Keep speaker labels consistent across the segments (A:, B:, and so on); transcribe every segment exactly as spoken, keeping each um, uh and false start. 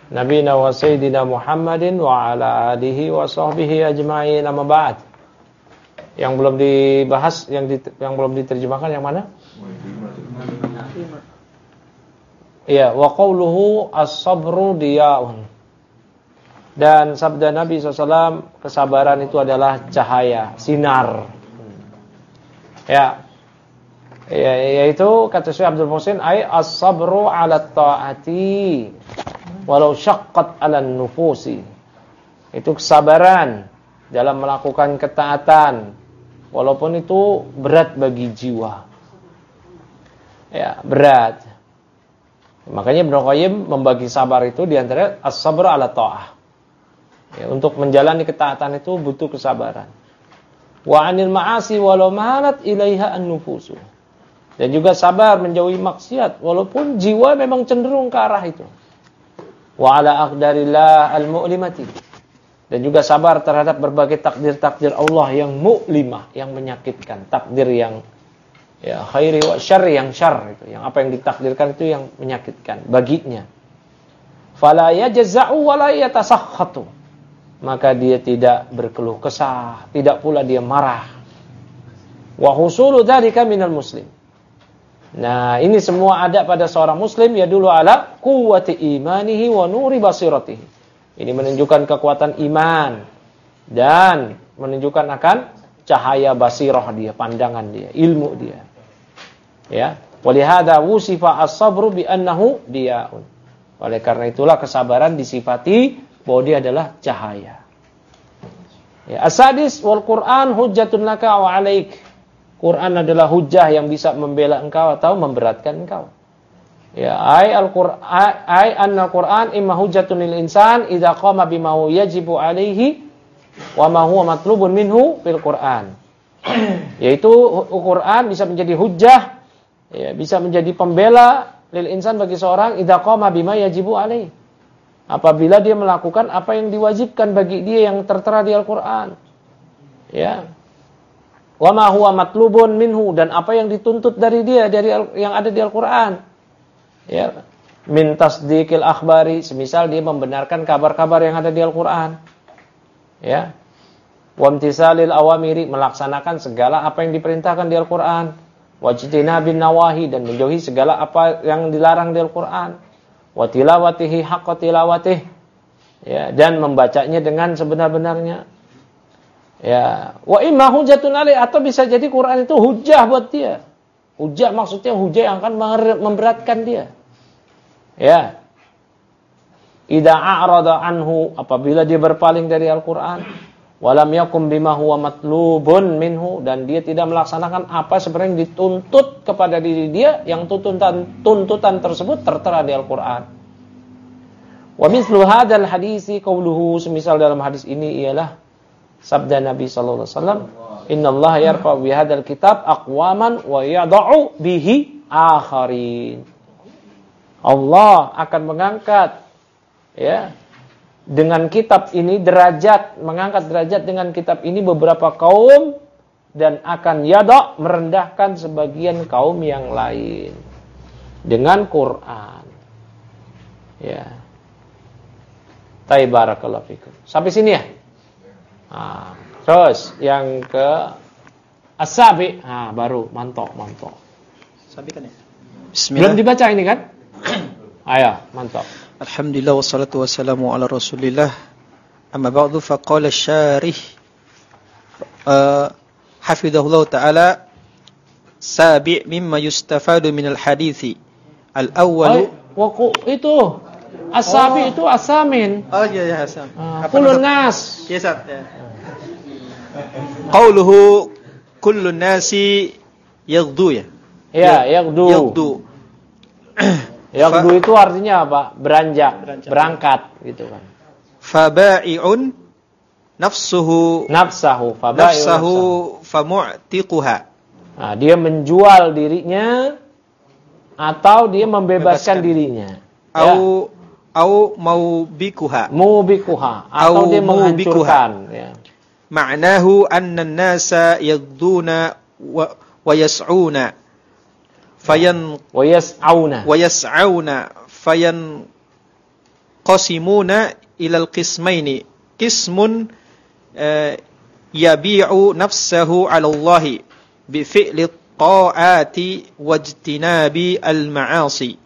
A: nabiyina wa sayyidina Muhammadin wa ala alihi wa sahbihi ajma'in, amma ba'd. Yang belum dibahas, yang di, yang belum diterjemahkan yang mana? Iya, wa qawluhu as-sabru diya'un. Dan sabda Nabi shallallahu alaihi wasallam, kesabaran itu adalah cahaya, sinar. Ya. Ya, yaitu kata Syekh Abdul Muhsin, ay as-sabru 'ala ta'ati walau syaqqat 'ala nufusi. Itu kesabaran dalam melakukan ketaatan walaupun itu berat bagi jiwa. Ya, berat. Makanya Ibnu Qayyim membagi sabar itu di antara as-sabru 'ala ta'ah. Ya, untuk menjalani ketaatan itu butuh kesabaran. Wa 'anil ma'asi walau malat ilaiha an-nufusu. Dan juga sabar menjauhi maksiat walaupun jiwa memang cenderung ke arah itu. Wa 'ala aqdarillah al-mu'limati. Dan juga sabar terhadap berbagai takdir-takdir Allah yang mu'limah, yang menyakitkan, takdir yang ya khairi wa syarri, yang syarr itu, yang apa yang ditakdirkan itu yang menyakitkan baginya. Fala yajza'u wa la yatasakhkhatu. Maka dia tidak berkeluh kesah, tidak pula dia marah. Wa husulu dzalika minal muslim. Nah, ini semua ada pada seorang muslim, ya dulu ala quwwati imanihi wa nuri basiratihi. Ini menunjukkan kekuatan iman dan menunjukkan akan cahaya basirah dia, pandangan dia, ilmu dia. Ya, walihada wusifa as-sabru bi annahu diya'un. Oleh karena itulah kesabaran disifati bahwa dia adalah cahaya. Ya, as-sadis wal Qur'an hujjatun laka wa 'alaik. Quran adalah hujjah yang bisa membela engkau atau memberatkan engkau. Ya, ay al-Qur'an ay anna al-Qur'an imma hujjatun lil insan idza qama bima yajibu 'alaihi wa ma huwa matlubun minhu fil Qur'an. Yaitu Al-Qur'an bisa menjadi hujjah, ya, bisa menjadi pembela lil insan bagi seorang idza qama bima yajibu 'alaihi. Apabila dia melakukan apa yang diwajibkan bagi dia yang tertera di Al-Qur'an. Ya. Wa ma huwa matlubun minhu, dan apa yang dituntut dari dia dari yang ada di Al-Qur'an. Ya. Min tasdiqil akhbari, semisal dia membenarkan kabar-kabar yang ada di Al-Qur'an. Ya. Wa imtisalil awamiri, melaksanakan segala apa yang diperintahkan di Al-Qur'an. Wa ijtinabin nawahi, dan menjauhi segala apa yang dilarang di Al-Qur'an. Wa tilawatihi haqqa tilawatih, ya, dan membacanya dengan sebenar-benarnya. Ya, wa imma hujjatun alaih, atau bisa jadi Quran itu hujjah buat dia. Hujjah maksudnya hujjah yang akan memberatkan dia. Ya. Idza a'rada anhu, apabila dia berpaling dari Al-Qur'an, walam yakum bima huwa matlubun minhu, dan dia tidak melaksanakan apa sebenarnya yang dituntut kepada diri dia, yang tuntutan tuntutan tersebut tertera di Al-Qur'an. Wa mithlu hadzal hadisi qauluhu, semisal dalam hadis ini ialah sabda Nabi sallallahu alaihi wasallam, innallaha yarfa'u bi hadzal kitab aqwaman wa yad'u bihi akharin. Allah akan mengangkat, ya, dengan kitab ini derajat, mengangkat derajat dengan kitab ini beberapa kaum, dan akan yada', merendahkan sebagian kaum yang lain dengan Quran. Ya. Taibarakallahu fikum. Sampai sini ya. Nah, terus yang ke as-sabi, nah, baru mantok mantok.
B: Sabi kan ya?
A: Bismillah. Belum dibaca ini kan? Ayo, mantap.
B: Alhamdulillah wassalatu wassalamu ala Rasulillah. Amma ba'du, faqala asy-syarih uh, hafizahullah taala, sabi' mimma yustafadu minal hadithi. Al-awwal,
A: oh, itu as-sabi, oh, itu as-samin.
B: Oh iya ya, asam.
A: Ah, kulun nas.
B: Kisat ya. Qauluhu kullun nasi yaghdu ya.
A: Ya, yaghdu.
B: Yaghdu.
A: Yaghdu itu artinya apa? Beranjak, Beranjak. berangkat gitu kan.
B: Faba'i'un nafsuhu
A: nafsahu faba'i'un
B: nafsahu famu'tiquha.
A: Nah, dia menjual dirinya atau dia membebaskan
B: Bebaskan.
A: dirinya.
B: Au ya. Au maubikuha.
A: Mubikuha, atau
B: au
A: dia menghancurkan, ya.
B: Ma'nahu anna an-nasa yaghduna wa, wa yas'una fayan
A: wa yas'auna
B: wa yas'auna fayan yanqasimuna ilal qismaini qismun uh, yabi'u nafsahu 'ala Allah bi fi'li ta'ati wajtinabi al-ma'asi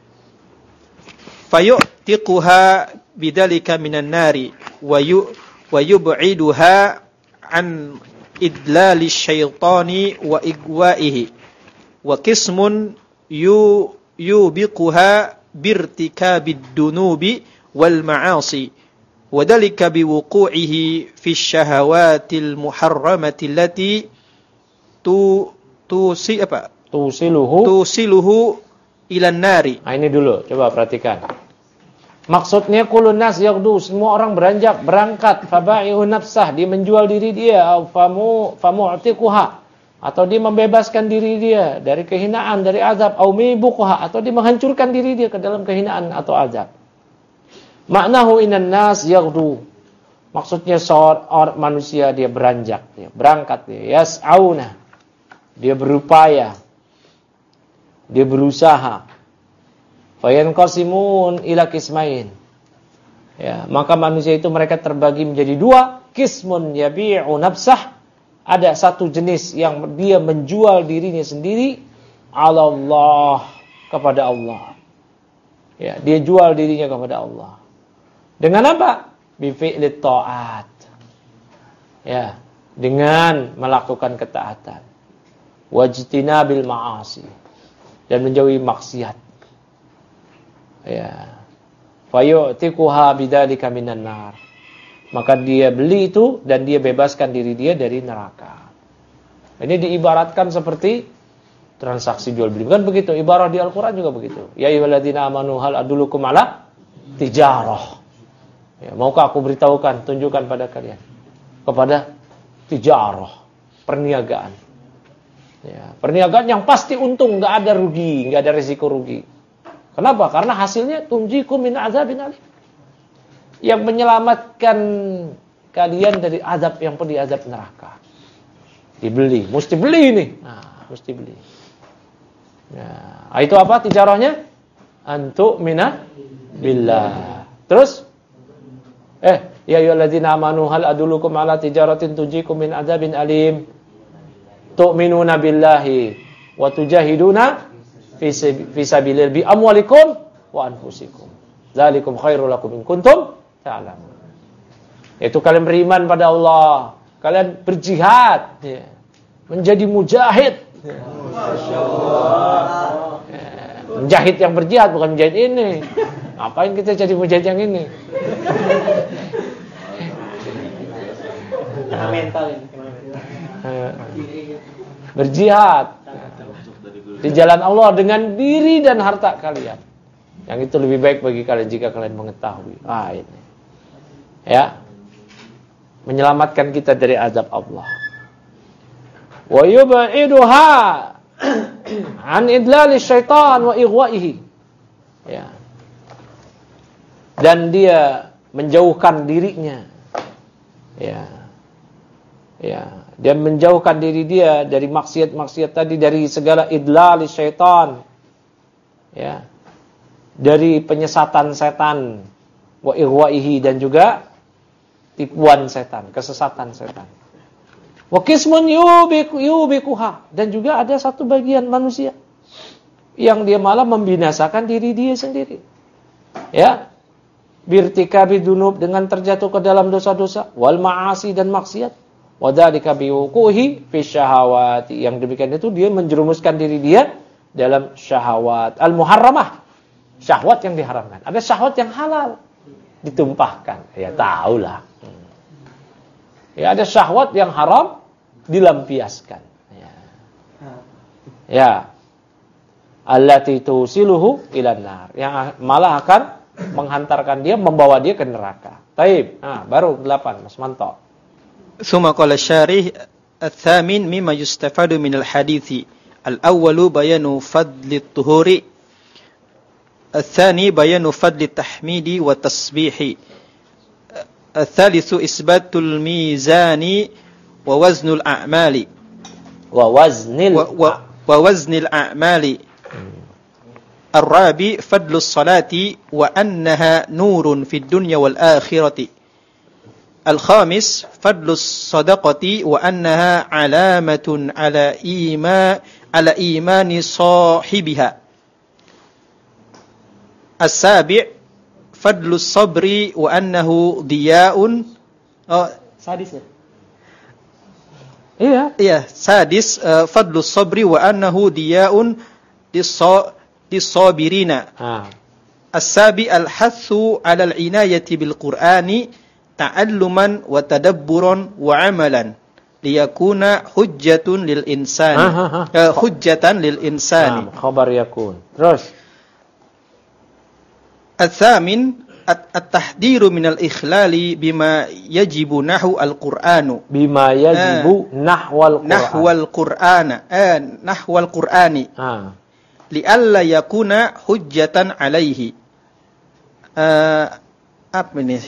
B: fayu'tiquha bidzalika minan nari wa yu wa yub'iduha an idlali syaitani wa igwa'ihi wa qismun yu yubiquha birtikabid dunubi wal ma'asi wa dzalika biwuqu'ihi fi syahawatil muharramati allati tu tusi apa
A: tusiluhu
B: tusiluhu ilan nari.
A: Nah ini dulu coba perhatikan. Maksudnya kulun nas yaghdu, semua orang beranjak berangkat, faba'ihu nafsah, dia menjual diri dia, famu famu'tiquha, atau dia membebaskan diri dia dari kehinaan, dari azab, au mibuquha, atau dia menghancurkan diri dia ke dalam kehinaan atau azab. Maknahu inan nas yaghdu. Maksudnya seorang manusia dia beranjak, dia berangkat, dia yas'auna. Dia berupaya, dia berusaha. Fayanqasimun ila qismain. Ya, maka manusia itu mereka terbagi menjadi dua, qismun yabi'u nafsah. Ada satu jenis yang dia menjual dirinya sendiri ala Allah, kepada Allah. Ya, dia jual dirinya kepada Allah. Dengan apa? Bi fi'lit ta'at. Ya, dengan melakukan ketaatan. Wajtinabil ma'asi, dan menjauhi maksiat. Ya. Fayu'tiquha bidzalika minan nar. Maka dia beli itu dan dia bebaskan diri dia dari neraka. Ini diibaratkan seperti transaksi jual beli. Kan begitu, ibarat di Al-Qur'an juga begitu. Ya ayyuhalladzina amanu hal adullukum ala tijarah. Ya, maukah aku beritahukan, tunjukkan pada kalian kepada tijarah, perniagaan. Ya, perniagaan yang pasti untung, nggak ada rugi, nggak ada risiko rugi. Kenapa? Karena hasilnya tunjikum min azabin alim, yang menyelamatkan kalian dari azab yang pedih, azab neraka. Dibeli, mesti beli ini. Nah, mesti beli. Nah, itu apa tijarahnya? Antu mina billah. Terus, eh, ya ayyuhalladzina amanu hal adullukum ala tijaratin tunjikum min azabin alim. Tu'minuna billahi wa tujahiduna fi sabilillah bi amwalikum wa anfusikum. Dzalikum khairul lakum in kuntum ta'lamun. Itu kalian beriman pada Allah, kalian berjihad, ya, menjadi mujahid. Ya. Masyaallah. Ya, mujahid yang berjihad, bukan mujahid ini. Ngapain kita jadi mujahid yang ini?
C: Nah, mental ini.
A: Berjihad di jalan Allah dengan diri dan harta kalian. Yang itu lebih baik bagi kalian jika kalian mengetahui. Ah, ini. Ya. Menyelamatkan kita dari azab Allah. Wa yub'iduha an idlali syaitan wa ighwa'ihi. Ya. Dan dia menjauhkan dirinya. Ya. Ya, dia menjauhkan diri dia dari maksiat-maksiat tadi, dari segala idlal syaitan. Ya. Dari penyesatan setan, wa ighwaihi, dan juga tipuan setan, kesesatan setan. Wa qismun yubiku yubikuha, dan juga ada satu bagian manusia yang dia malah membinasakan diri dia sendiri. Ya. Birtikabi dunub, dengan terjatuh ke dalam dosa-dosa, wal ma'asi, dan maksiat. Wadzalika biwuquhi fi syahawati, yang demikian itu dia menjerumuskan diri dia dalam syahwat al-muharramah, syahwat yang diharamkan. Ada syahwat yang halal ditumpahkan, ya tahulah. Ya, ada syahwat yang haram dilampiaskan. Ya. Ya. Allati tusiluhu ilan nar, yang malah akan menghantarkan dia, membawa dia ke neraka. Taib. Nah, baru delapan, Mas Manto.
B: ثم قال الشارح الثامن مما يستفاد من الحديث الأول بيان فضل الطهور الثاني بيان فضل التحميد والتسبيح الثالث إثبات الميزان ووزن الأعمال
A: ووزن
B: ووزن الأعمال Ar-rabi fadlus salati wa annaha nurun fid dunya wal akhirati. Al-khamis fadlus sadaqati wa annaha alamatun ala ima ala imani sahibiha. As-sabi' fadlus sabri wa annahu diya'un. Oh, sadis ya?
A: Iya.
B: Iya, sadis uh, fadlus sabri wa annahu diya'un dis-sabirina.
A: Ah.
B: As-sabi al-hathu 'ala al-inayati bil Qur'ani ta'alluman wa tadabburan wa 'amalan liyakuna hujjatun lil insani. Ah, ah, ah. Uh, hujjatan lil insani.
A: Nah, khabar yakun. Terus
B: Al-thamin at-tahdiru minal ikhlali bima yajibu nahu al-Qur'anu.
A: Bima yajibu ah, nahwal Qur'an.
B: Nahwal Qur'ana. Eh, nahwal Qur'ani.
A: Ah.
B: Li'alla yakuna hujjatan alaihi. Uh, apa ini?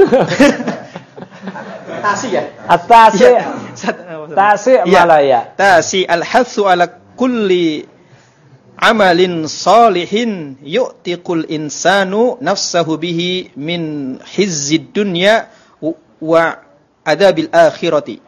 B: Tasi ya?
A: At-tasi. Tasi malaya.
B: Tasi al-hathu ala kulli amalin salihin yu'tiqul insanu nafsahu bihi min hizzid dunya wa adabil akhirati.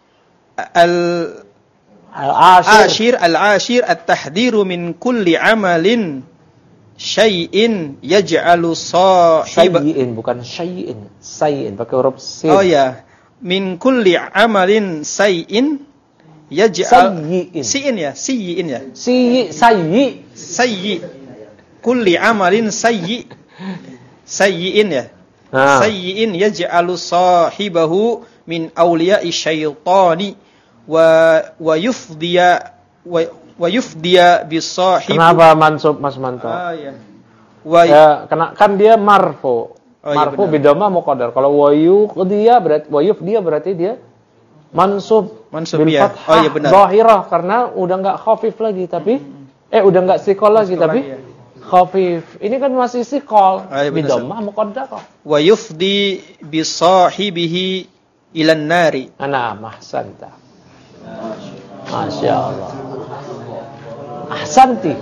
B: Al-ashir al-ashir at-tahdiru min kulli amalin syai'in yaj'alu sahib
A: syai'in bukan syai'in syai'in pakai huruf sin.
B: Oh ya, min kulli amalin syai'in yaj'al siin ya, siyin ya.
A: Si sayyi,
B: sayyi. Kulli amalin sayyi. Sayyin ya.
A: Ah.
B: Sayyin yaj'alu sahibahu min awliya'i syaitani wa wa yufdiya wa, wa yufdiya bisahib.
A: Kenapa mansub Mas Manto?
B: Ah ya. Wa
A: ya, kena, kan dia marfu. Oh, marfu iya bidama muqaddar. Kalau wayu dia berarti wayuf dia berarti dia mansub,
B: mansub
A: bil
B: ya.
A: fathah,
B: oh iya benar.
A: Zahirah karena udah enggak khafif lagi tapi eh udah enggak siqal lagi tapi ya. Khafif. Ini kan masih siqal. Oh, iya bidhammah muqaddarah.
B: Wa yufdi bi sahibihi ilan nari.
A: Ana mahsanta. Masyaallah. Ahsanti.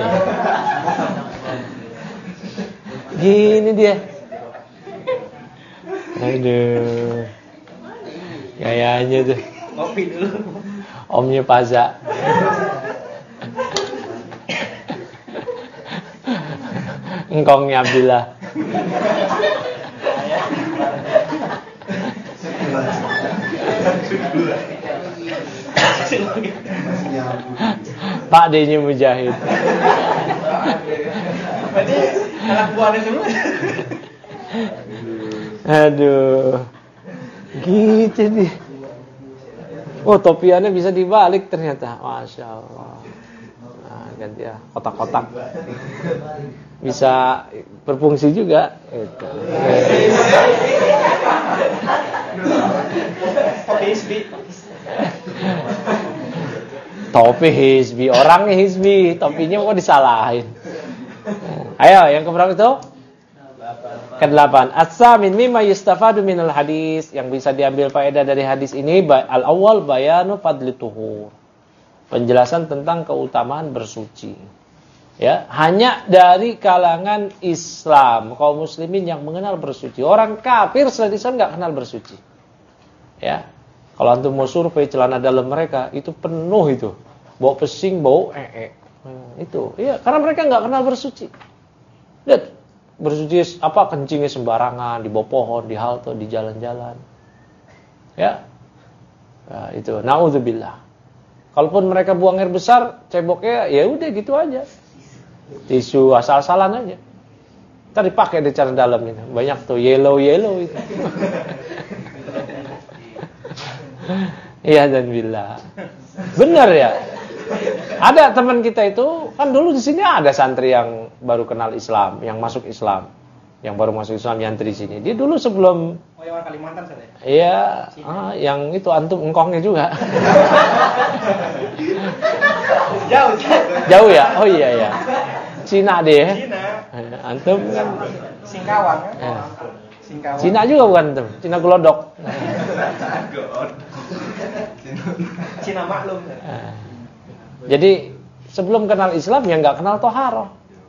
A: Gini dia. Aduh. Kayaknya tuh.
B: Kopi dulu.
A: Omnya Paza. Engkongnya Abdillah. Pak D-nya Mujahid.
B: Berarti anak buahnya semua.
A: Aduh. Gitu nih. Oh, topiannya bisa dibalik ternyata. Masya Allah. Nah, ganti ya, kotak-kotak. Bisa berfungsi juga. Itu. Topi hizbi. Orangnya hizbi. Topinya kok disalahin. Ayo, yang keberapa itu? Kedelapan, as-samin mimma yustafadu minal hadis, yang bisa diambil faedah dari hadis ini, al-awwal bayanu fadli tuhur. Penjelasan tentang keutamaan bersuci. Ya, hanya dari kalangan Islam, kaum muslimin yang mengenal bersuci. Orang kafir selain Islam enggak kenal bersuci. Ya. Kalau antum mau survei celana dalam mereka itu penuh itu. Bau pesing, bau ee. Nah, itu. Iya, karena mereka enggak kenal bersuci. Lihat bersuci apa kencingnya sembarangan di bawah pohon, di halte, di jalan-jalan. Ya. Nah, itu naudzubillah. Kalaupun mereka buang air besar, ceboknya ya udah gitu aja. Tisu asal-asalan aja. Entar dipakai di celana dalam itu. Banyak tuh yellow-yellow itu. Iya dan billah. Benar ya? Ada teman kita itu, kan dulu di sini ada santri yang baru kenal Islam, yang masuk Islam, yang baru masuk Islam nyantri di sini. Dia dulu sebelum
B: oh yang Kalimantan saya.
A: Iya, ah, yang itu antum engkongnya juga.
B: Jauh, jauh.
A: Jauh ya? Oh iya ya. Cina deh.
B: Cina.
A: Antum kan
B: Singkawang kan?
A: Ya.
B: Singkawang.
A: Cina juga bukan antum? Cina gelodok.
B: Cina maklum.
A: Nah. Jadi sebelum kenal Islam ya nggak kenal toharoh.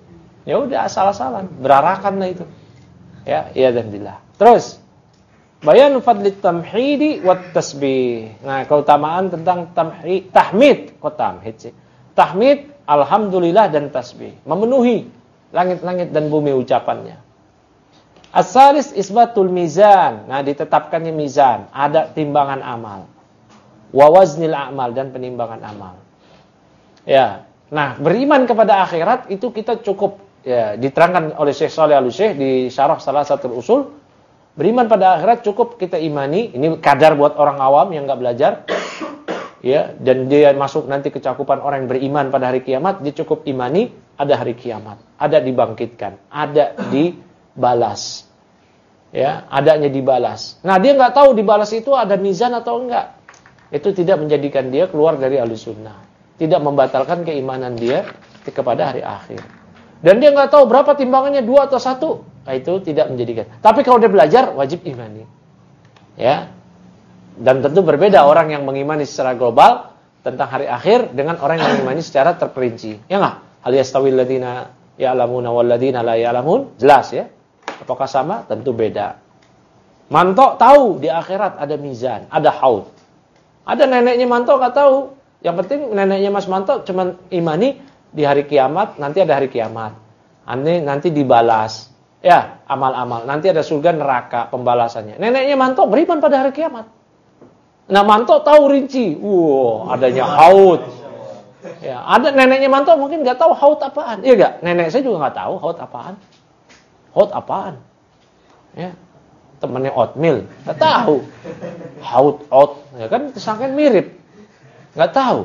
A: Ya udah asal-asalan, berarakan lah itu. Ya, iya dan billah. Terus bayan fadli tamhidi wat tasbih. Nah, keutamaan tentang tamhid, tahmid, kok tamhid sih? Tahmid, alhamdulillah dan tasbih. Memenuhi langit-langit dan bumi ucapannya. As-salis isbatul mizan. Nah, ditetapkannya mizan, ada timbangan amal. Wa waznil a'mal dan penimbangan amal. Ya. Nah, beriman kepada akhirat itu kita cukup ya, diterangkan oleh Syekh Shalih Al-Utsaimin di syarah salah satu usul. Beriman pada akhirat cukup kita imani. Ini kadar buat orang awam yang enggak belajar. Ya, dan dia masuk nanti ke cakupan orang yang beriman pada hari kiamat, dia cukup imani ada hari kiamat, ada dibangkitkan, ada dibalas. Ya, adanya dibalas. Nah, dia enggak tahu dibalas itu ada mizan atau enggak. Itu tidak menjadikan dia keluar dari Ahlussunnah. Tidak membatalkan keimanan dia kepada hari akhir. Dan dia enggak tahu berapa timbangannya, dua atau satu. Nah, itu tidak menjadikan. Tapi kalau dia belajar, wajib imani. Ya. Dan tentu berbeda orang yang mengimani secara global tentang hari akhir dengan orang yang mengimani secara terperinci. Ya enggak? Hal yastawil ladzina ya'lamuna wal ladzina la ya'lamun? Jelas ya. Apakah sama? Tentu beda. Mantok tahu di akhirat ada mizan, ada haud. Ada neneknya Mantok enggak tahu. Yang penting neneknya Mas Mantok cuma imani di hari kiamat, nanti ada hari kiamat. Nanti dibalas. Ya, amal-amal. Nanti ada surga neraka pembalasannya. Neneknya Mantok beriman pada hari kiamat. Nah, Mantok tahu rinci. Wow, adanya haud. Ya, ada neneknya Mantok mungkin enggak tahu haud apaan. Iya enggak? Nenek saya juga enggak tahu haud apaan. Haud apaan? Ya. Temannya oatmeal, enggak tahu. Haud, out, ya kan disangkain mirip. Enggak tahu.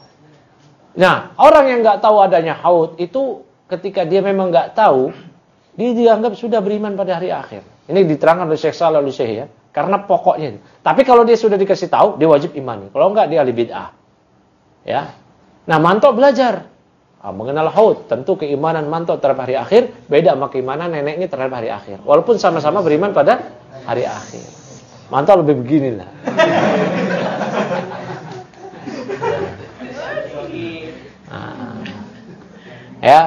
A: Nah, orang yang enggak tahu adanya haud itu ketika dia memang enggak tahu, dia dianggap sudah beriman pada hari akhir. Ini diterangkan oleh Syekh Shalih Al-Utsaimin ya. Karena pokoknya. Tapi kalau dia sudah dikasih tahu, dia wajib imani. Kalau enggak, dia ahli bid'ah. Ya. Nah, Mantok belajar. Nah, mengenal haud. Tentu keimanan Mantok terhadap hari akhir beda sama keimanan neneknya terhadap hari akhir. Walaupun sama-sama beriman pada hari akhir. Mantok lebih beginilah. Nah, ya.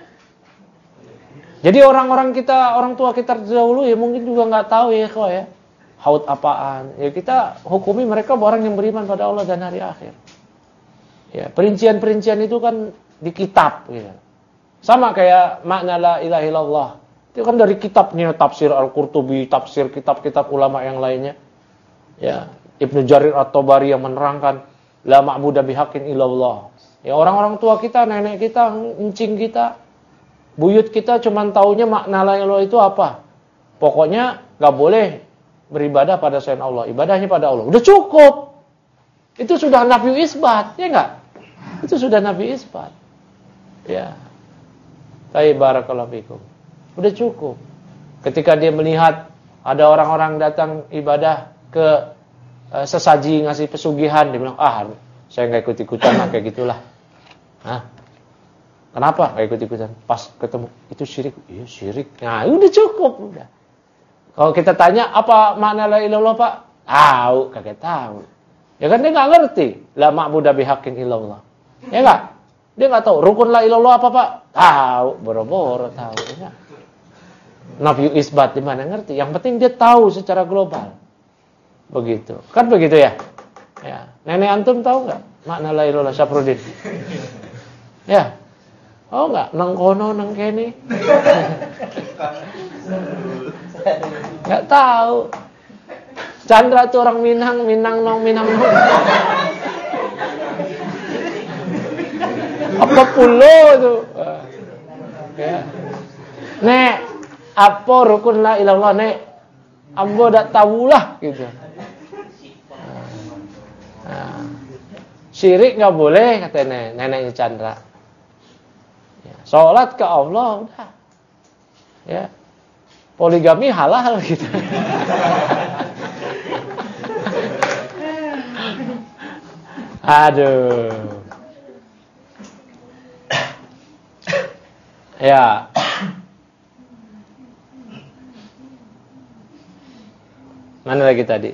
A: Jadi orang-orang kita, orang tua kita terdahulu ya mungkin juga nggak tahu ya kok ya. Haud apaan? Ya kita hukumi mereka orang yang beriman pada Allah dan hari akhir. Ya, perincian-perincian itu kan di kitab gitu. Sama kayak makna la ilaha illallah. Itu kan dari kitabnya tafsir Al-Qurtubi, tafsir kitab-kitab ulama yang lainnya. Ya, Ibnu Jarir At-Tabari yang menerangkan la ma'budu bihaqqin illallah. Ya orang-orang tua kita, nenek kita, encing kita, buyut kita cuman taunya makna la ilaha illallah itu apa? Pokoknya enggak boleh beribadah pada selain Allah, ibadahnya pada Allah. Udah cukup. Itu sudah nafi isbat, ya enggak? Itu sudah nafi isbat. Ya. Baik, barakallahu fikum. Udah cukup. Ketika dia melihat ada orang-orang datang ibadah ke uh, sesaji ngasih pesugihan, dia bilang, "Ah, saya enggak ikut-ikutan lah kayak gitulah." Hah? Kenapa enggak ikut-ikutan? Pas ketemu, itu syirik. Iya, syirik. Nah, udah cukup, udah. Kalau kita tanya apa makna la ilaha illallah, Pak? Tahu, kagak tahu. Ya kan dia enggak ngerti. La ma'budu bihaqqin illallah. Ya enggak? Dia enggak tahu rukun la ilaha illallah apa, Pak? Tahu, boro-boro tahu, ya. Nafi isbat di mana ngerti? Yang penting dia tahu secara global. Begitu. Kan begitu ya? Ya. Nenek antum tahu enggak makna la ilaha illallah, Syafruddin? Ya. Oh enggak, nang kono nang kene. Enggak tahu. Chandra tuh orang Minang, Minang nong Minang nong. Apa pulo itu? Ya. Nek, apa rukun la ilaha illallah, Nek? Ambo dak tahulah gitu. Nah, syirik enggak boleh kata nenek, neneknya Chandra. Ya, salat ke Allah udah. Ya. Poligami halal gitu. Aduh. Ya. Mana lagi tadi?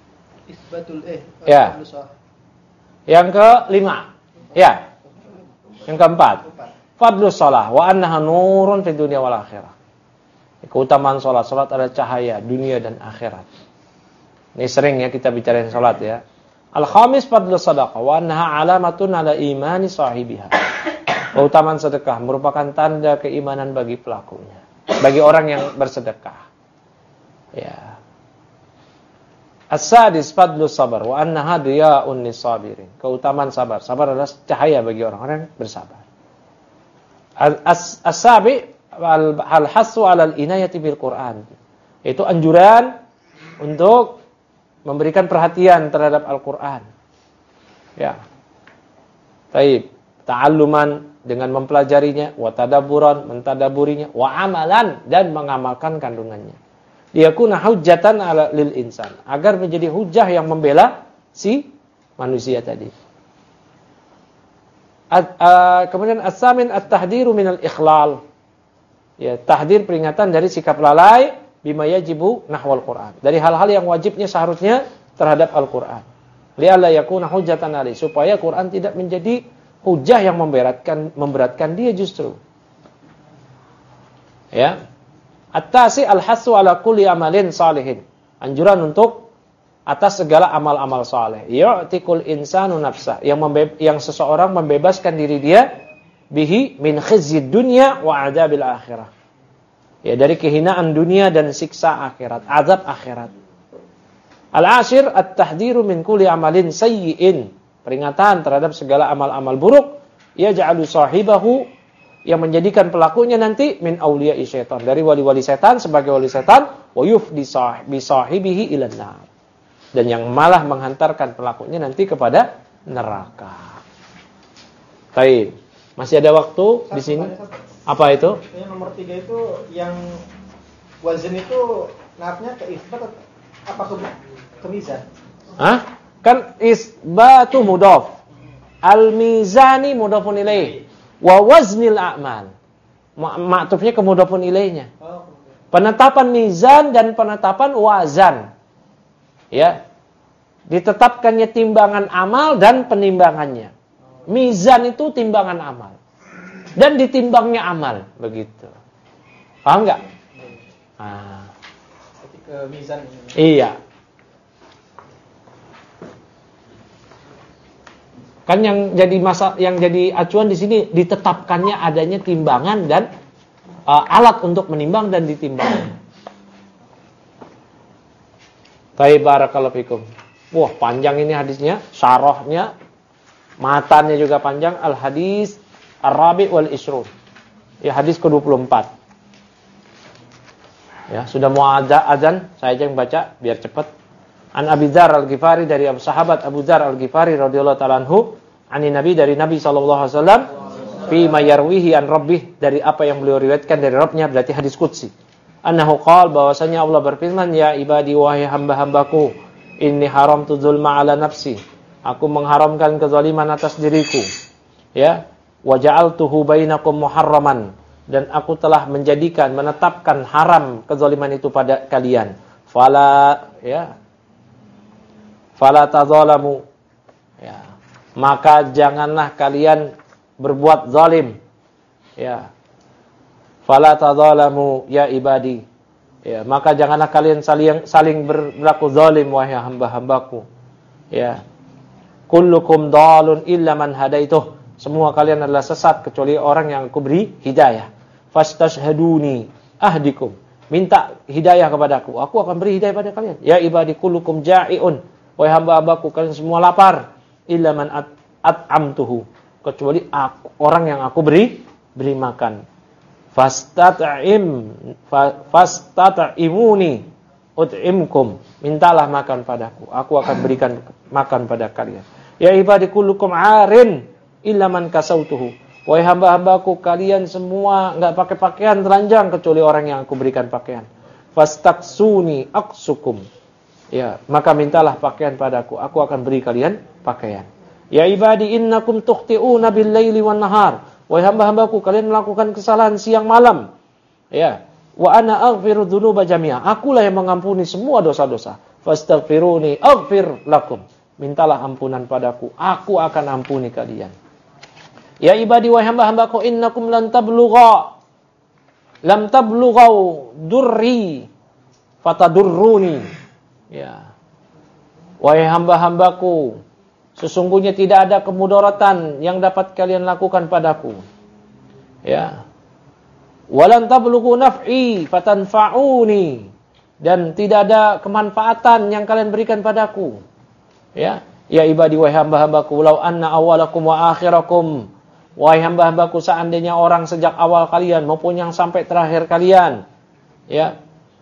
B: Isbatul eh.
A: Ya. Yang kelima. Ya. Yang keempat, fadlus shalah wa annaha nurun fid dunya wal akhirah. Keutamaan salat. Salat adalah cahaya dunia dan akhirat. Ini sering ya kita bicarain salat ya. Al-khamis fadlus sadaqah wa annaha alamatun ala imani sahibiha. Keutamaan sedekah merupakan tanda keimanan bagi pelakunya, bagi orang yang bersedekah. Ya. As-sadis fadlus sabar wa annaha diya'un lis-sabirin. Keutamaan sabar. Sabar adalah cahaya bagi orang-orang yang bersabar. As-sabi al-hasu 'ala al-inayati bil Qur'an. Itu anjuran untuk memberikan perhatian terhadap Al-Qur'an. Ya. Baik, ta'alluman dengan mempelajarinya, wa tadabburan mentadaburinya, wa amalan dan mengamalkan kandungannya. Liyakuna hujjatan 'ala lil insan, agar menjadi hujjah yang membela si manusia tadi. Ad, uh, kemudian as-samin at-tahdiru minal ikhlal. Ya, tahdir peringatan dari sikap lalai bima yajibu nahwal Qur'an. Dari hal-hal yang wajibnya seharusnya terhadap Al-Qur'an. Li'alla yakuna hujjatan 'alaihi, supaya Qur'an tidak menjadi hujjah yang memberatkan memberatkan dia justru. Ya. At-tasi al-hasu ala kulli amalin salihin. Anjuran untuk atas segala amal-amal saleh. Yu'tikul insanu nafsah, yang membe- yang seseorang membebaskan diri dia bihi min khizyid dunya wa adzabil akhirah. Ya, dari kehinaan dunia dan siksa akhirat, azab akhirat. Al-ashir at-tahdziru min kulli amalin sayyi'in. Peringatan terhadap segala amal-amal buruk, yaj'alu sahibahu, yang menjadikan pelakunya nanti min auliya'i syaitan, dari wali-wali setan sebagai wali setan, wa yufdi bi sahibihi ilan nar, dan yang malah menghantarkan pelakunya nanti kepada neraka. Baik, masih ada waktu satu, di sini. Apa itu?
C: Yang nomor tiga itu yang wazn itu naatnya ke isbat apa ke, ke mizan?
A: Hah? Kan isbatu mudhaf. Al-mizani mudhafun ilaih. Wa waznil a'mal. Maktufnya ke mudhafun ilaihnya. Penetapan mizan dan penetapan wazan. Ya. Ditetapkannya timbangan amal dan penimbangannya. Mizan itu timbangan amal. Dan ditimbangnya amal, begitu. Paham enggak? Ah.
C: Ke mizan.
A: Iya. Kan yang jadi masa yang jadi acuan di sini ditetapkannya adanya timbangan dan uh, alat untuk menimbang dan ditimbang. Baik, barakallahu fikum. Wah, panjang ini hadisnya, syarahnya, matanya juga panjang. Al-hadis Ar-Rabi' wal Ishrun. Ya, hadis ke dua puluh empat. Ya, sudah mau azan, saya aja yang baca biar cepat. An Abi Dzar Al-Ghifari, dari sahabat Abu Dzar Al-Ghifari radhiyallahu ta'ala anhu, ani Nabi, dari Nabi sallallahu alaihi wasallam, fi ma yarwihi an rabbih, dari apa yang beliau riwayatkan dari Rabbnya, berarti hadis qudsi. Annahu qala, bahwasanya Allah berfirman, ya ibadi, wahai hamba-hambaku, inni haramtu dzulma ala nafsi, aku mengharamkan kezaliman atas diriku. Ya, wa ja'altuhu bainakum muharraman, dan aku telah menjadikan, menetapkan haram kezaliman itu pada kalian. Fala ya Fala tadzalamu, ya, maka janganlah kalian berbuat zalim. Ya. Fala tadzalamu ya ibadi. Ya, maka janganlah kalian saling saling berlaku zalim, wahai hamba-hambaku. Ya. Kullukum dhalun illa man hadaituh. Semua kalian adalah sesat kecuali orang yang aku beri hidayah. Fastashhaduni ahdikum. Minta hidayah kepadaku, aku akan beri hidayah pada kalian. Ya ibadi kullukum ja'iun. Wahai hamba-hambaku, kalian semua lapar. Illa man at'amtuhu, kecuali aku, orang yang aku beri beri makan. Fastat'im fastat'imuni ut'imkum. Mintalah makan padaku, aku akan berikan makan pada kalian. Ya ibadi kullukum 'arin illa man kasautuhu. Wahai hamba-hambaku, kalian semua enggak pakai pakaian telanjang kecuali orang yang aku berikan pakaian. Fastaksuni aksukum. Ya, maka mintalah pakaian padaku, aku akan beri kalian pakaian. Ya ibadi innakum tukhti'una bil-laili wan-nahar. Wahai hamba-hambaku, kalian melakukan kesalahan siang malam. Ya, wa ana aghfiru dzunuba jami'a. Akulah yang mengampuni semua dosa-dosa. Fastaghfiruni aghfir lakum. Mintalah ampunan padaku, aku akan ampuni kalian. Ya ibadi wa hamba-hambaku innakum lan tablugha lam tablughau durri fatadurruni. Ya. Wahai hamba-hambaku, sesungguhnya tidak ada kemudaratan yang dapat kalian lakukan padaku. Ya. Walan tablughu naf'i fatanfa'uni. Dan tidak ada kemanfaatan yang kalian berikan padaku. Ya. Ya ibadi wahai hamba-hambaku, law anna awwalakum wa akhirakum. Wahai hamba-hambaku, seandainya orang sejak awal kalian maupun yang sampai terakhir kalian, ya,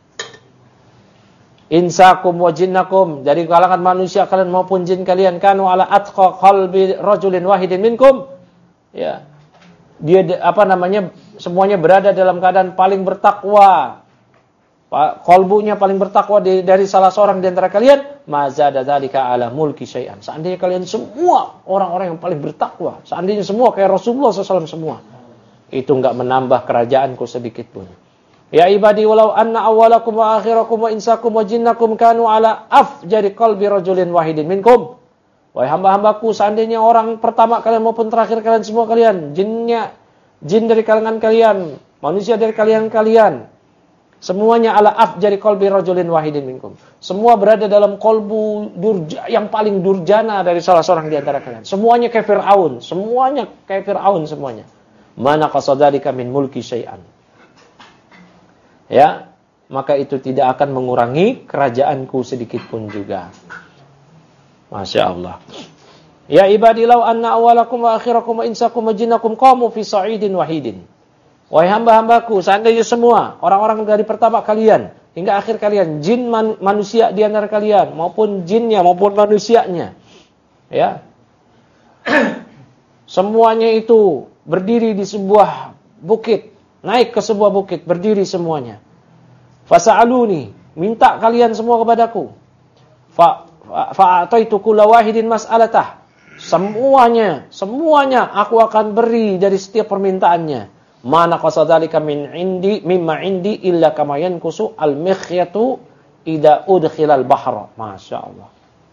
A: insakum wa jinnakum, dari kalangan manusia kalian maupun jin kalian, kanu ala atqa qalbi rajulin wahidin minkum, ya, dia apa namanya, semuanya berada dalam keadaan paling bertakwa, qalbunya paling bertakwa dari salah seorang di antara kalian, mazada dzalika ala mulki syai'an. Seandainya kalian semua orang-orang yang paling bertakwa, seandainya semua kayak Rasulullah shallallahu alaihi wasallam semua, itu enggak menambah kerajaanku sedikit pun. Ya ibadi walau anna awwalakum wa akhirakum wa insakum wa jinnakum kanu ala afjari qalbi rajulin wahidin minkum. Wahai hamba-hambaku, seandainya orang pertama kalian maupun terakhir kalian semua kalian, jinnya, jin dari kalangan kalian, manusia dari kalian kalian, semuanya ala afjari qalbi rajulin wahidin minkum. Semua berada dalam kolbu durja, yang paling durjana dari salah seorang di antara kalian. Semuanya kayak Fir'aun, semuanya kayak Fir'aun semuanya. Mana qasadalika min mulki syai'an. Ya, maka itu tidak akan mengurangi kerajaanku sedikit pun juga. Masya Allah. Ya ibadi law anna awalakum wa akhirakum wa insakum wa jinnakum qamu fi sa'idin wahidin. Wahai hamba-hambaku, seandainya semua orang-orang dari pertama kalian hingga akhir kalian, jin man, manusia di antara kalian maupun jinnya maupun manusianya, ya, semuanya itu berdiri di sebuah bukit, naik ke sebuah bukit, berdiri semuanya. Fasa'aluni, minta kalian semua kepadaku. Fa fa'ataitu kulla wahidin mas'alatah. Semuanya, semuanya aku akan beri dari setiap permintaannya. Mana qasadalika min indi mimma indi illa kama yankusu al-mikhyatu idza udkhilal bahra. Masya Allah.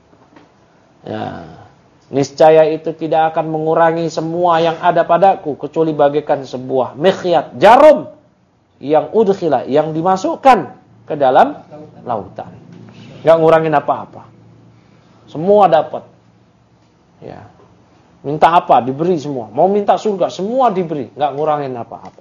A: Ya. Niscaya itu tidak akan mengurangi semua yang ada padaku kecuali bagaikan sebuah mikhyat, jarum yang udkhila, yang dimasukkan ke dalam lautan. Enggak ngurangin apa-apa. Semua dapat. Ya. Minta apa diberi semua. Mau minta surga semua diberi, enggak ngurangin apa-apa.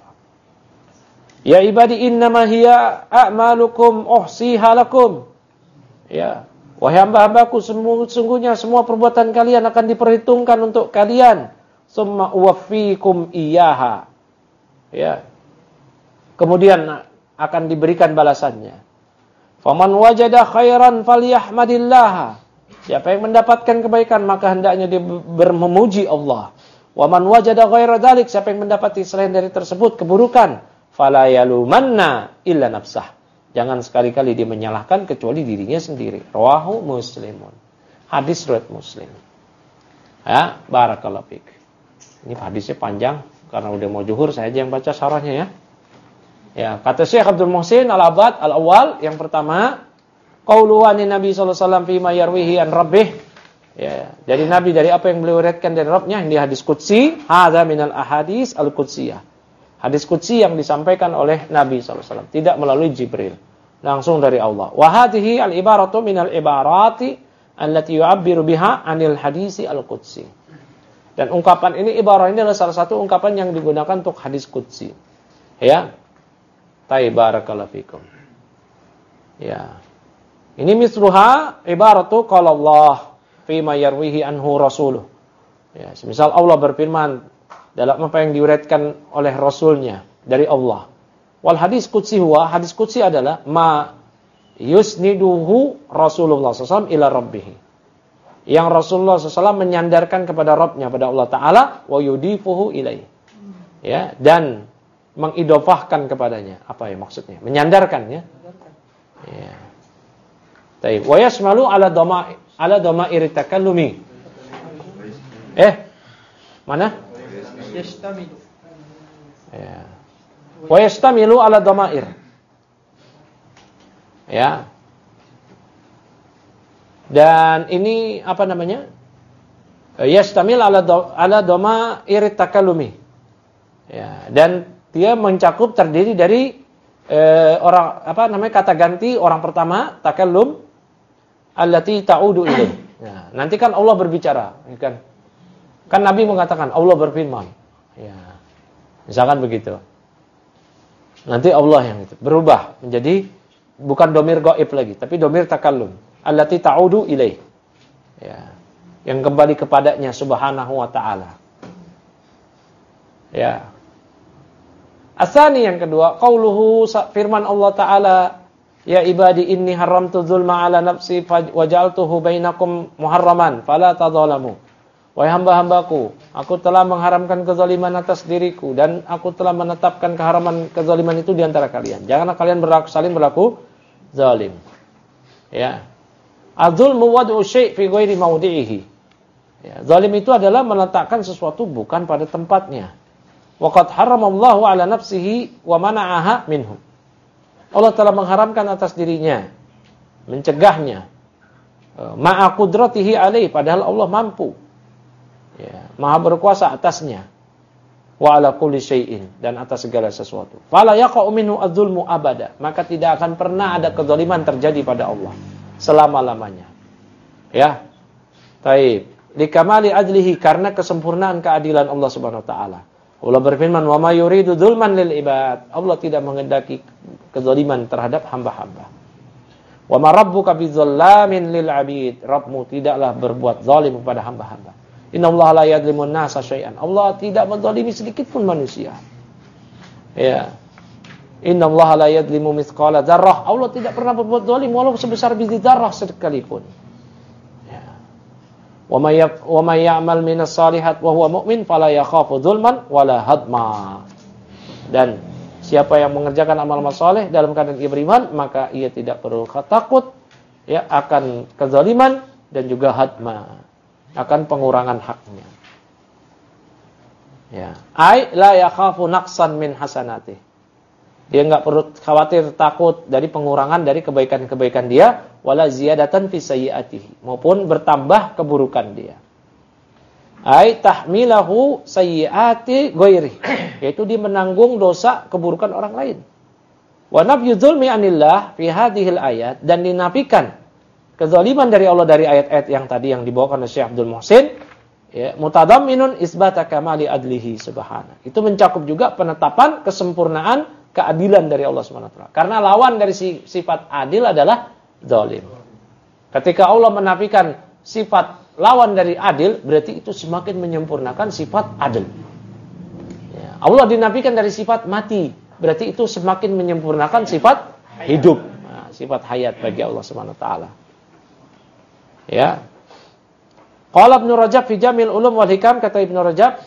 A: Ya ibadi innama hiya a'malukum uhsiha lakum. Ya. Wahai hamba-hambaku, sesungguhnya semua perbuatan kalian akan diperhitungkan untuk kalian. Summa uwaffikum iyyaha. Ya. Kemudian akan diberikan balasannya. Faman wajada khairan falyahmadillah. Siapa yang mendapatkan kebaikan maka hendaknya dia memuji Allah. Wa man wajada ghaira dzalik, siapa yang mendapati selain dari tersebut keburukan, fala yalumanna illa nafsah. Jangan sekali-kali dia menyalahkan kecuali dirinya sendiri. Rawahu Muslimun. Hadis riwayat Muslim. Ya, barakallahu fik. Ini hadisnya panjang karena udah mau zuhur, saya aja yang baca syarahnya ya. Ya, kata Syekh Abdul Muhsin Al-Abad Al-Awwal yang pertama, qauluhu an Nabi sallallahu alaihi wasallam fi ma yarwihi an rabbih. Ya, jadi Nabi dari apa yang beliau riwayatkan dari Rabbnya, yang di hadis qudsi, hadza minal ahadits al-qudsiyah. Hadis qudsi yang disampaikan oleh Nabi sallallahu alaihi wasallam, tidak melalui Jibril, langsung dari Allah. Wa hadhihi al-ibaratu minal ibarati allati yu'abbiru biha 'anil hadisi al-qudsi. Dan ungkapan ini, ibarah ini adalah salah satu ungkapan yang digunakan untuk hadis qudsi. Ya. Taib barakallahu fikum. Ya. Ini misruha ibaratu qala Allah fi ma yarwihi anhu rasuluh. Ya, semisal Allah berfirman dalam apa yang diriwayatkan oleh rasulnya dari Allah. Wal hadis qudsi huwa, hadis qudsi adalah ma yusniduhu Rasulullah sallallahu alaihi wasallam ila rabbih. Yang Rasulullah sallallahu alaihi wasallam menyandarkan kepada Rabbnya, pada Allah Ta'ala, wa yudifuhu ilaih. Ya, dan mengidofahkan kepadanya. Apa ya maksudnya? Menyandarkan ya. Ya. Taib. Wa yashmalu ala dama ala dhama'ir takallumi. Eh, mana?
C: Yastamilu.
A: Ya. Wa yastamilu ala dhama'ir. Ya. Dan ini apa namanya? yastamil ala do, ala doma irit takallumi. Ya, dan dia mencakup terdiri dari eh, orang apa namanya kata ganti orang pertama takallum allati ta'udu ilaih. Ya, nanti kan Allah berbicara, kan? Kan Nabi mengatakan Allah berfirman. Ya. Misalkan begitu. Nanti Allah yang itu berubah menjadi bukan domir gaib lagi, tapi domir takallum allati ta'udu ilaih. Ya. Yang kembali kepadanya subhanahu wa ta'ala. Ya. Asani yang kedua, qauluhu firman Allah Ta'ala, ya ibadi inni haramtu dzulma ala nafsi wa ja'altuhu bainakum muharraman fala tadzalamu. Wahai hamba-hambaku, aku telah mengharamkan kezaliman atas diriku dan aku telah menetapkan keharaman kezaliman itu di antara kalian. Janganlah kalian berlaku saling berlaku zalim. Ya. Adzulmu wad'u syai' fi ghairi mawdi'ihi. Ya, zalim itu adalah meletakkan sesuatu bukan pada tempatnya. Waqad haramallahu ala nafsihi wa mana'aha minhu. Allah telah mengharamkan atas dirinya, mencegahnya. Ma'a qudratihi alaih, padahal Allah mampu. Ya, Maha berkuasa atasnya. Wa ala kulli syai'in, dan atas segala sesuatu. Fala yaqa'u minhu adzulmu abada, maka tidak akan pernah ada kezaliman terjadi pada Allah selama-lamanya. Ya. Taib. Likamali adlihi, karena kesempurnaan keadilan Allah Subhanahu wa taala. Allah berfirman, "Wa may yuridu dzulman lil ibad." Allah tidak menghendaki kezaliman terhadap hamba-hamba. "Wa ma rabbuka bizzallamin lil 'abid." Rabbmu tidaklah berbuat zalim kepada hamba-hamba. "Innallaha la yadzlimun nasa syai'an." Allah tidak menzalimi sedikit pun manusia. Ya. "Innallaha la yadzlimu mithqala dzarrah." Allah tidak pernah berbuat zalim walau sebesar biji dzarrah sekalipun. Wa may ya'mal minas shalihat wa huwa mu'min fala yakhafu dzulman wala hadma. Dan siapa yang mengerjakan amal-amal saleh dalam keadaan ia beriman, maka ia tidak perlu takut ya akan kezaliman dan juga hadma, akan pengurangan haknya. Ya, ai la yakhafu naqsan min hasanati. Dia enggak perlu khawatir takut dari pengurangan dari kebaikan-kebaikan dia, wala ziyadatan fi sayyiatihi, maupun bertambah keburukan dia. Ai tahmilahu sayyiati ghairi, yaitu dia menanggung dosa keburukan orang lain. Wa nafyu dzulmi anillah fi hadhil ayat, dan dinafikan kezaliman dari Allah dari ayat-ayat yang tadi yang dibawakan oleh Syekh Abdul Muhsin, ya, mutadamminun isbata kamali adlihi subhanahu. Itu mencakup juga penetapan kesempurnaan keadilan dari Allah Subhanahu wa taala. Karena lawan dari sifat adil adalah zalim. Ketika Allah menafikan sifat lawan dari adil, berarti itu semakin menyempurnakan sifat adil. Ya, Allah dinafikan dari sifat mati, berarti itu semakin menyempurnakan sifat hidup. Nah, sifat hayat bagi Allah Subhanahu wa taala. Ya. Qala Ibnu Rajab fi Jamil Ulum wal Hikam, kata Ibnu Rajab,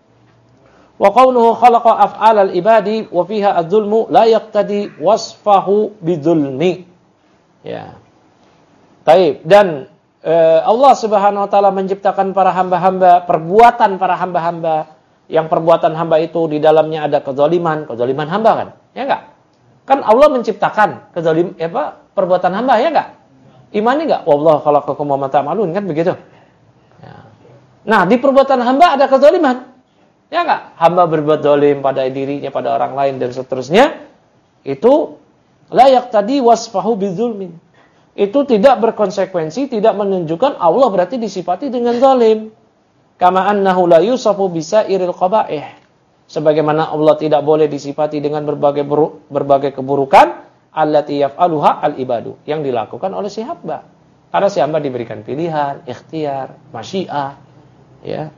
A: wa qawluhu khalaqa af'alal ibadi wa fiha adz-dzulmu la yaqtadi wasfahu bidzulmi. Ya. Taib. Dan e, Allah Subhanahu wa taala menciptakan para hamba-hamba, perbuatan para hamba-hamba, yang perbuatan hamba itu di dalamnya ada kezaliman, kezaliman hamba kan? Ya enggak? Kan Allah menciptakan kezalim apa? Perbuatan hamba, ya enggak? Imani enggak? Wallahu khalaqakum wa ma ta'malun, kan begitu? Ya. Nah, di perbuatan hamba ada kezaliman. Ya enggak? Hamba berbuat zalim pada dirinya, pada orang lain dan seterusnya. Itu layak tadi wasfahu bidzulmin. Itu tidak berkonsekuensi, tidak menunjukkan Allah berarti disifati dengan zalim. Kama annahu la yusafu bisairil qaba'ih. Sebagaimana Allah tidak boleh disifati dengan berbagai buru, berbagai keburukan allati yaf'aluha al-ibadu, yang dilakukan oleh si hamba. Karena si hamba diberikan pilihan, ikhtiar, masyiah, ya.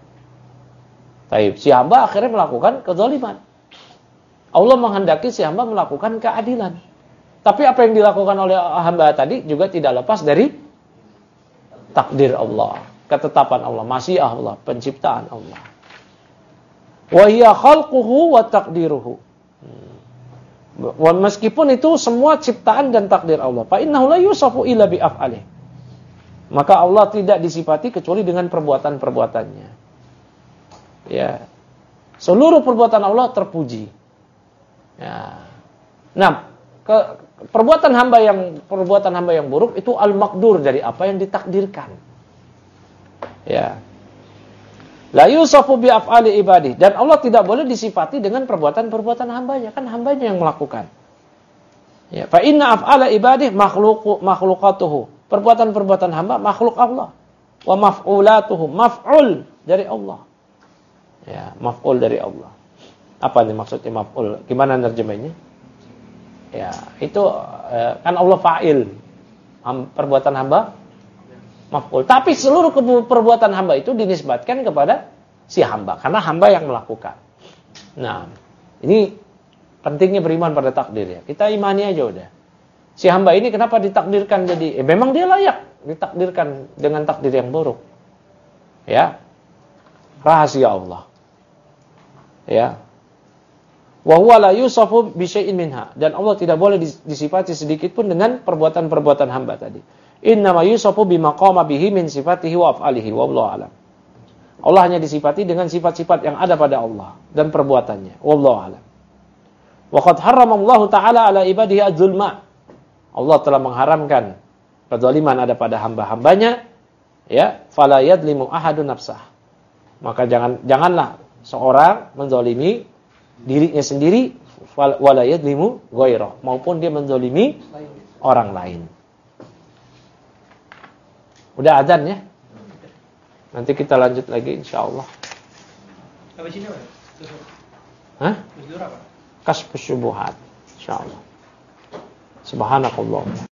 A: Taib, si hamba akhirnya melakukan kezaliman. Allah menghendaki si hamba melakukan keadilan. Tapi apa yang dilakukan oleh hamba tadi juga tidak lepas dari takdir Allah, ketetapan Allah, masyiah Allah, penciptaan Allah. Wa hiya khalquhu wa taqdiruhu. Hmm. Meskipun itu semua ciptaan dan takdir Allah, fa innahu la yusafu illa bi af'alih. Maka Allah tidak disifati kecuali dengan perbuatan-perbuatannya. Ya, seluruh perbuatan Allah terpuji. Ya. Nah, ke, perbuatan hamba yang perbuatan hamba yang buruk itu al-maqdur, dari apa yang ditakdirkan. Ya. La yusafu bi af'ali ibadih, dan Allah tidak boleh disifati dengan perbuatan-perbuatan hambanya, kan hambanya yang melakukan. Ya, fa inna af'ala ibadih makhluqu makhluqatuhu. Perbuatan-perbuatan hamba makhluk Allah. Wa maf'ulatuhu, maf'ul dari Allah. Ya, maf'ul dari Allah. Apa nih maksudnya maf'ul? Gimana nerjemahnya? Ya, itu eh, kan Allah fa'il. Perbuatan hamba maf'ul. Tapi seluruh perbuatan hamba itu dinisbatkan kepada si hamba, karena hamba yang melakukan. Nah, ini pentingnya beriman pada takdir ya. Kita imani aja udah. Si hamba ini kenapa ditakdirkan jadi, eh, memang dia layak ditakdirkan dengan takdir yang buruk. Ya. Rahasia Allah. Ya. Wa huwa la yusafu bi syai'in minha, dan Allah tidak boleh disifati sedikit pun dengan perbuatan-perbuatan hamba tadi. Innama yusafu bima qama bihi min sifatihi wa af'alihi wallahu alam. Allah hanya disifati dengan sifat-sifat yang ada pada Allah dan perbuatannya. Wallahu alam. Wa qad harrama Allah taala ala ibadihi az-zulma. Allah telah mengharamkan kezaliman ada pada hamba-hambanya, ya, fala yadlimu ahadun nafsah. Maka jangan janganlah seorang menzalimi dirinya sendiri, wala yadlimu ghairah, maupun dia menzalimi orang lain. Udah azan ya? Nanti kita lanjut lagi insyaallah.
B: Habis ini apa?
A: Hah?
B: Terus apa?
A: Kasfus syubuhat insyaallah. Subhanakallah.